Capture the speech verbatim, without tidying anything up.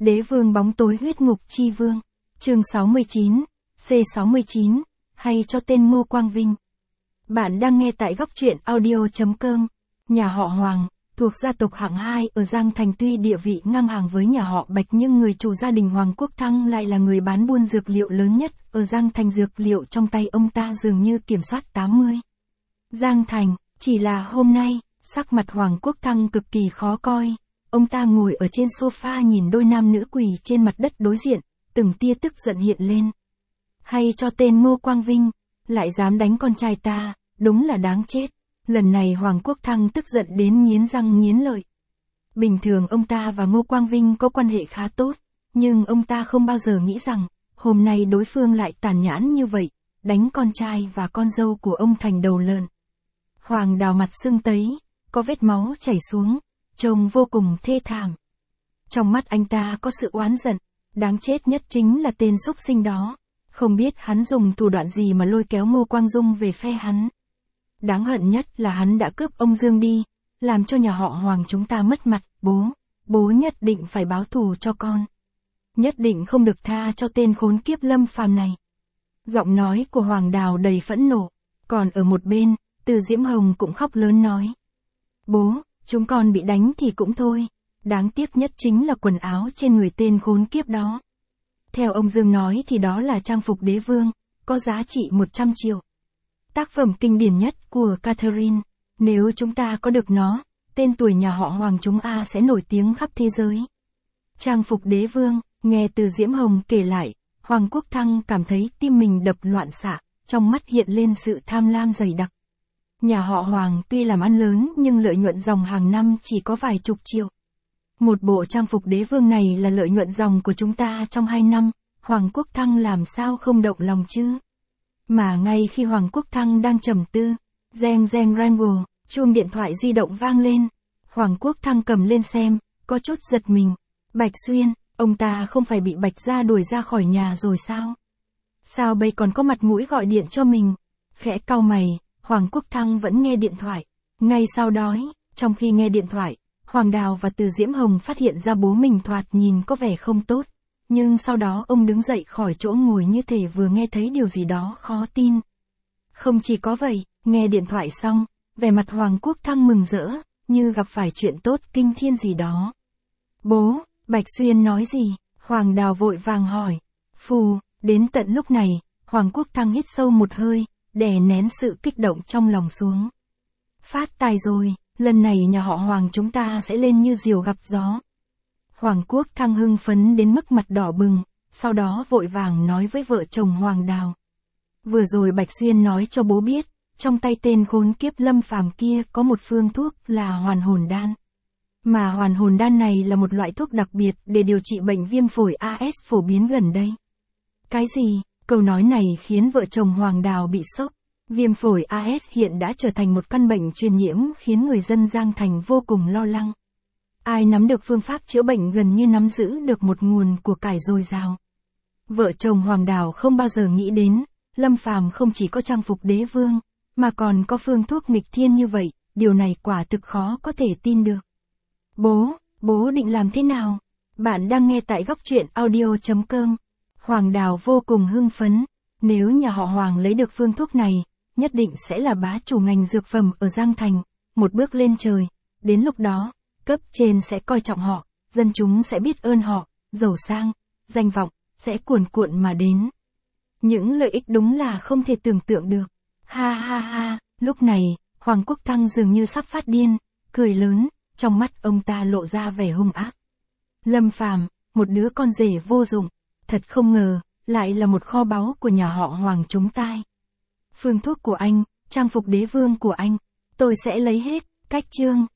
Đế vương bóng tối huyết ngục chi vương. Chương sáu mươi chín, C sáu mươi chín, hay cho tên Ngô Quang Vinh. Bạn đang nghe tại góc truyện audio chấm com. Nhà họ Hoàng, thuộc gia tộc hạng hai ở Giang Thành, tuy địa vị ngang hàng với nhà họ Bạch nhưng người chủ gia đình Hoàng Quốc Thăng lại là người bán buôn dược liệu lớn nhất ở Giang Thành. Dược liệu trong tay ông ta dường như kiểm soát tám mươi. Giang Thành, chỉ là hôm nay, sắc mặt Hoàng Quốc Thăng cực kỳ khó coi. Ông ta ngồi ở trên sofa nhìn đôi nam nữ quỳ trên mặt đất đối diện, từng tia tức giận hiện lên. Hay cho tên Ngô Quang Vinh, lại dám đánh con trai ta, đúng là đáng chết. Lần này Hoàng Quốc Thăng tức giận đến nghiến răng nghiến lợi. Bình thường ông ta và Ngô Quang Vinh có quan hệ khá tốt, nhưng ông ta không bao giờ nghĩ rằng, hôm nay đối phương lại tàn nhẫn như vậy, đánh con trai và con dâu của ông thành đầu lợn. Hoàng Đào mặt sưng tấy, có vết máu chảy xuống, trông vô cùng thê thảm. Trong mắt anh ta có sự oán giận, đáng chết nhất chính là tên xúc sinh đó. Không biết hắn dùng thủ đoạn gì mà lôi kéo Ngô Quang Dung về phe hắn. Đáng hận nhất là hắn đã cướp ông Dương đi, làm cho nhà họ Hoàng chúng ta mất mặt. Bố, bố nhất định phải báo thù cho con. Nhất định không được tha cho tên khốn kiếp Lâm Phàm này. Giọng nói của Hoàng Đào đầy phẫn nộ, còn ở một bên, Từ Diễm Hồng cũng khóc lớn nói. Bố, chúng con bị đánh thì cũng thôi, đáng tiếc nhất chính là quần áo trên người tên khốn kiếp đó. Theo ông Dương nói thì đó là trang phục đế vương, có giá trị một trăm triệu. Tác phẩm kinh điển nhất của Catherine, nếu chúng ta có được nó, tên tuổi nhà họ Hoàng chúng ta sẽ nổi tiếng khắp thế giới. Trang phục đế vương, nghe Từ Diễm Hồng kể lại, Hoàng Quốc Thăng cảm thấy tim mình đập loạn xạ, trong mắt hiện lên sự tham lam dày đặc. Nhà họ Hoàng tuy làm ăn lớn nhưng lợi nhuận dòng hàng năm chỉ có vài chục triệu. Một bộ trang phục đế vương này là lợi nhuận dòng của chúng ta trong hai năm, Hoàng Quốc Thăng làm sao không động lòng chứ? Mà ngay khi Hoàng Quốc Thăng đang trầm tư, reng reng rango, chuông điện thoại di động vang lên. Hoàng Quốc Thăng cầm lên xem, có chút giật mình. Bạch Xuyên, ông ta không phải bị Bạch gia đuổi ra khỏi nhà rồi sao? Sao bây còn có mặt mũi gọi điện cho mình? Khẽ cau mày, Hoàng Quốc Thăng vẫn nghe điện thoại. Ngay sau đó, trong khi nghe điện thoại, Hoàng Đào và Từ Diễm Hồng phát hiện ra bố mình thoạt nhìn có vẻ không tốt. Nhưng sau đó ông đứng dậy khỏi chỗ ngồi như thể vừa nghe thấy điều gì đó khó tin. Không chỉ có vậy, nghe điện thoại xong, vẻ mặt Hoàng Quốc Thăng mừng rỡ, như gặp phải chuyện tốt kinh thiên gì đó. Bố, Bạch Xuyên nói gì? Hoàng Đào vội vàng hỏi. Phù, đến tận lúc này, Hoàng Quốc Thăng hít sâu một hơi, đè nén sự kích động trong lòng xuống. Phát tài rồi, lần này nhà họ Hoàng chúng ta sẽ lên như diều gặp gió. Hoàng Quốc Thăng hưng phấn đến mức mặt đỏ bừng, sau đó vội vàng nói với vợ chồng Hoàng Đào. Vừa rồi Bạch Xuyên nói cho bố biết, trong tay tên khốn kiếp Lâm Phàm kia có một phương thuốc là hoàn hồn đan. Mà hoàn hồn đan này là một loại thuốc đặc biệt để điều trị bệnh viêm phổi a ét phổ biến gần đây. Cái gì? Câu nói này khiến vợ chồng Hoàng Đào bị sốc. Viêm phổi a ét hiện đã trở thành một căn bệnh truyền nhiễm khiến người dân Giang Thành vô cùng lo lắng. Ai nắm được phương pháp chữa bệnh gần như nắm giữ được một nguồn của cải dồi dào. Vợ chồng Hoàng Đào không bao giờ nghĩ đến, Lâm Phàm không chỉ có trang phục đế vương, mà còn có phương thuốc nghịch thiên như vậy, điều này quả thực khó có thể tin được. Bố, bố định làm thế nào? Bạn đang nghe tại góc truyện audio chấm com. Hoàng Đào vô cùng hưng phấn, nếu nhà họ Hoàng lấy được phương thuốc này, nhất định sẽ là bá chủ ngành dược phẩm ở Giang Thành, một bước lên trời, đến lúc đó, cấp trên sẽ coi trọng họ, dân chúng sẽ biết ơn họ, giàu sang, danh vọng, sẽ cuồn cuộn mà đến. Những lợi ích đúng là không thể tưởng tượng được. Ha ha ha, lúc này, Hoàng Quốc Thăng dường như sắp phát điên, cười lớn, trong mắt ông ta lộ ra vẻ hung ác. Lâm Phàm, một đứa con rể vô dụng, thật không ngờ, lại là một kho báu của nhà họ Hoàng chúng ta. Phương thuốc của anh, trang phục đế vương của anh, tôi sẽ lấy hết, cách chương.